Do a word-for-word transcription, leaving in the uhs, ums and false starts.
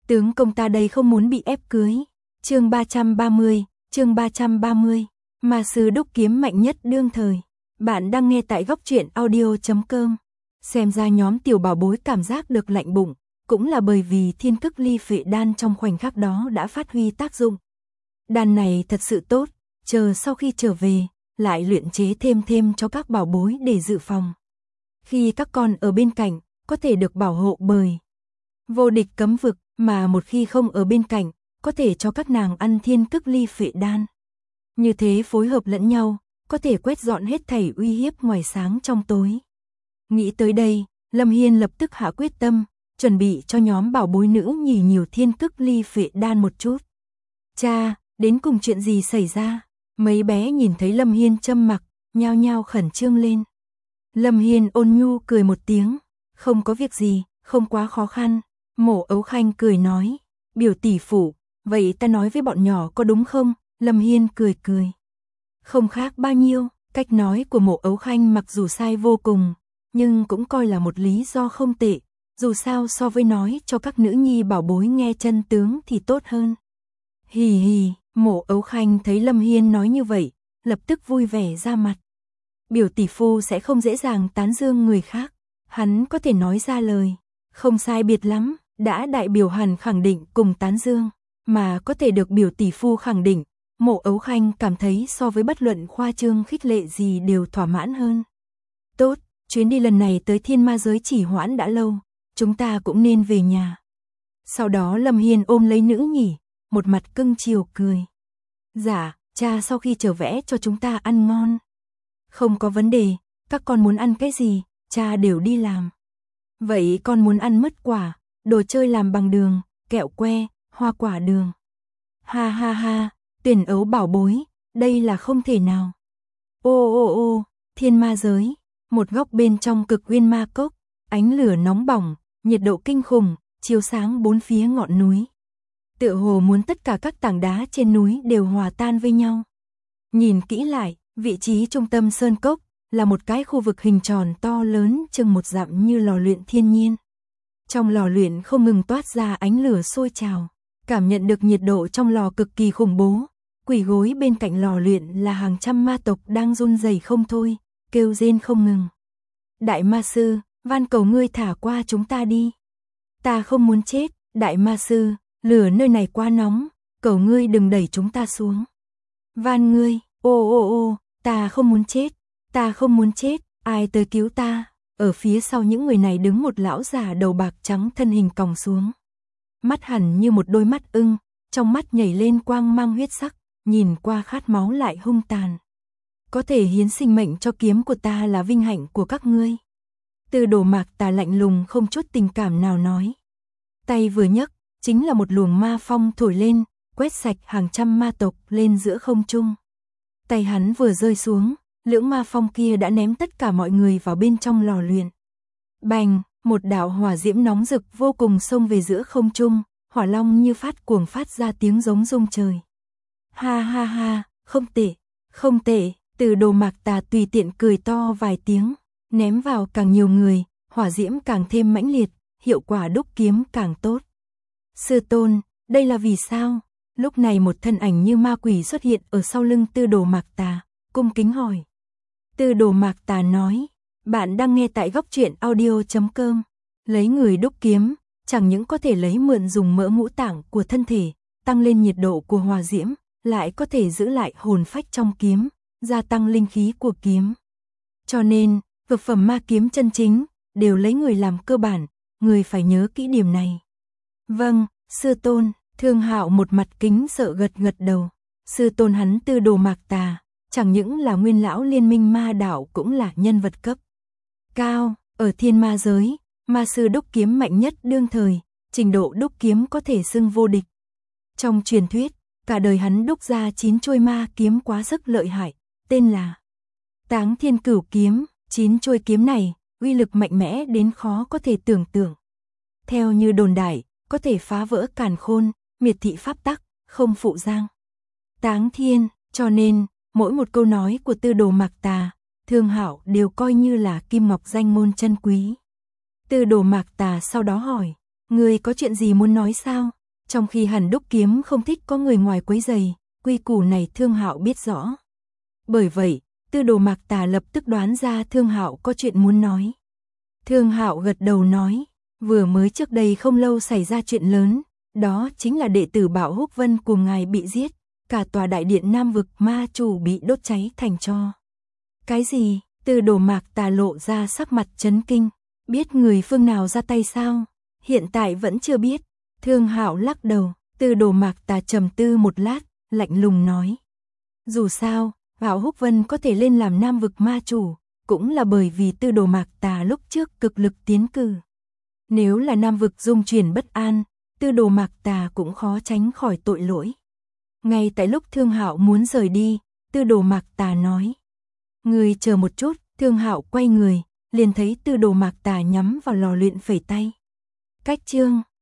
Tướng công ta đây không muốn bị ép cưới. Chương ba trăm ba mươi, chương ba trăm ba mươi. Ma sư đúc kiếm mạnh nhất đương thời. Bạn đang nghe tại góc truyện audio chấm com. Xem ra nhóm tiểu bảo bối cảm giác được lạnh bụng, cũng là bởi vì thiên cức ly phệ đan trong khoảnh khắc đó đã phát huy tác dụng. Đan này thật sự tốt, chờ sau khi trở về, lại luyện chế thêm thêm cho các bảo bối để dự phòng. Khi các con ở bên cạnh, có thể được bảo hộ bởi vô địch cấm vực, mà một khi không ở bên cạnh, có thể cho các nàng ăn thiên cức ly phệ đan. Như thế phối hợp lẫn nhau, có thể quét dọn hết thảy uy hiếp ngoài sáng trong tối. Nghĩ tới đây, Lâm Hiên lập tức hạ quyết tâm, chuẩn bị cho nhóm bảo bối nữ nhì nhiều thiên cức ly phệ đan một chút. Cha, đến cùng chuyện gì xảy ra? Mấy bé nhìn thấy Lâm Hiên châm mặc, nhao nhao khẩn trương lên. Lâm Hiên ôn nhu cười một tiếng, không có việc gì, không quá khó khăn. Mộ Ấu Khanh cười nói, biểu tỷ phụ, vậy ta nói với bọn nhỏ có đúng không? Lâm Hiên cười cười. Không khác bao nhiêu, cách nói của Mộ Ấu Khanh mặc dù sai vô cùng, nhưng cũng coi là một lý do không tệ, dù sao so với nói cho các nữ nhi bảo bối nghe chân tướng thì tốt hơn. Hì hì, Mộ Ấu Khanh thấy Lâm Hiên nói như vậy, lập tức vui vẻ ra mặt. Biểu tỷ phu sẽ không dễ dàng tán dương người khác, hắn có thể nói ra lời, không sai biệt lắm, đã đại biểu hẳn khẳng định cùng tán dương, mà có thể được biểu tỷ phu khẳng định, Mộ Ấu Khanh cảm thấy so với bất luận khoa trương khích lệ gì đều thỏa mãn hơn. Tốt, chuyến đi lần này tới thiên ma giới chỉ hoãn đã lâu, chúng ta cũng nên về nhà. Sau đó Lâm Hiên ôm lấy nữ nhỉ, một mặt cưng chiều cười. Dạ, cha sau khi trở vẽ cho chúng ta ăn ngon. Không có vấn đề, các con muốn ăn cái gì, cha đều đi làm. Vậy con muốn ăn mứt quả, đồ chơi làm bằng đường, kẹo que, hoa quả đường. Ha ha ha, Tuyển Ấu bảo bối, đây là không thể nào. Ô ô ô, thiên ma giới, một góc bên trong cực nguyên ma cốc, ánh lửa nóng bỏng, nhiệt độ kinh khủng, chiếu sáng bốn phía ngọn núi. Tựa hồ muốn tất cả các tảng đá trên núi đều hòa tan với nhau. Nhìn kỹ lại, vị trí trung tâm sơn cốc là một cái khu vực hình tròn to lớn chừng một dặm như lò luyện thiên nhiên. Trong lò luyện không ngừng toát ra ánh lửa sôi trào, cảm nhận được nhiệt độ trong lò cực kỳ khủng bố. Quỳ gối bên cạnh lò luyện là hàng trăm ma tộc đang run rẩy không thôi, kêu rên không ngừng. Đại ma sư, van cầu ngươi thả qua chúng ta đi. Ta không muốn chết, đại ma sư, lửa nơi này quá nóng, cầu ngươi đừng đẩy chúng ta xuống. Van ngươi, ô ô ô, ta không muốn chết, ta không muốn chết, ai tới cứu ta. Ở phía sau những người này đứng một lão già đầu bạc trắng thân hình còng xuống. Mắt hẳn như một đôi mắt ưng, trong mắt nhảy lên quang mang huyết sắc, nhìn qua khát máu lại hung tàn. Có thể hiến sinh mệnh cho kiếm của ta là vinh hạnh của các ngươi. Từ Đồ Mạc Tà lạnh lùng không chút tình cảm nào nói. Tay vừa nhấc, chính là một luồng ma phong thổi lên, quét sạch hàng trăm ma tộc lên giữa không trung. Tay hắn vừa rơi xuống, lưỡng ma phong kia đã ném tất cả mọi người vào bên trong lò luyện. Bành, một đạo hỏa diễm nóng rực vô cùng xông về giữa không trung, hỏa long như phát cuồng phát ra tiếng giống rung trời. Ha ha ha, không tệ, không tệ, Từ Đồ Mạc Tà tùy tiện cười to vài tiếng, ném vào càng nhiều người, hỏa diễm càng thêm mãnh liệt, hiệu quả đúc kiếm càng tốt. Sư tôn, đây là vì sao? Lúc này một thân ảnh như ma quỷ xuất hiện ở sau lưng Từ Đồ Mạc Tà, cung kính hỏi. Từ Đồ Mạc Tà nói, bạn đang nghe tại góc truyện audio chấm com. Lấy người đúc kiếm, chẳng những có thể lấy mượn dùng mỡ ngũ tạng của thân thể, tăng lên nhiệt độ của hỏa diễm, lại có thể giữ lại hồn phách trong kiếm, gia tăng linh khí của kiếm. Cho nên, vực phẩm ma kiếm chân chính, đều lấy người làm cơ bản, người phải nhớ kỹ điểm này. Vâng, sư tôn, Thương Hạo một mặt kính sợ gật gật đầu. Sư tôn hắn Từ Đồ Mạc Tà, chẳng những là nguyên lão liên minh ma đạo cũng là nhân vật cấp cao, ở thiên ma giới, ma sư đúc kiếm mạnh nhất đương thời, trình độ đúc kiếm có thể xưng vô địch. Trong truyền thuyết, cả đời hắn đúc ra chín chuôi ma kiếm quá sức lợi hại, tên là Táng Thiên Cửu Kiếm. Chín chuôi kiếm này, uy lực mạnh mẽ đến khó có thể tưởng tượng. Theo như đồn đại, có thể phá vỡ càn khôn, miệt thị pháp tắc, không phụ giang. Táng Thiên, cho nên, mỗi một câu nói của Từ Đồ Mạc Tà, Thương Hạo đều coi như là kim ngọc danh môn chân quý. Từ Đồ Mạc Tà sau đó hỏi, Ngươi có chuyện gì muốn nói sao? Trong khi Hàn Đúc Kiếm không thích có người ngoài quấy rầy, quy củ này Thương Hạo biết rõ. Bởi vậy, Tư Đồ Mạc Tà lập tức đoán ra Thương Hạo có chuyện muốn nói. Thương Hạo gật đầu nói, vừa mới trước đây không lâu xảy ra chuyện lớn, đó chính là đệ tử Bảo Húc Vân của ngài bị giết, cả tòa đại điện Nam Vực Ma Chủ bị đốt cháy thành tro. Cái gì? Tư Đồ Mạc Tà lộ ra sắc mặt chấn kinh, biết người phương nào ra tay sao? Hiện tại vẫn chưa biết. Thương Hạo lắc đầu, Tư Đồ Mạc Tà trầm tư một lát, lạnh lùng nói. Dù sao, Bảo Húc Vân có thể lên làm Nam Vực Ma Chủ, cũng là bởi vì Tư Đồ Mạc Tà lúc trước cực lực tiến cử. Nếu là Nam Vực dung chuyển bất an, Tư Đồ Mạc Tà cũng khó tránh khỏi tội lỗi. Ngay tại lúc Thương Hạo muốn rời đi, Tư Đồ Mạc Tà nói. Người chờ một chút, Thương Hạo quay người, liền thấy Tư Đồ Mạc Tà nhắm vào lò luyện phẩy tay. Cách chương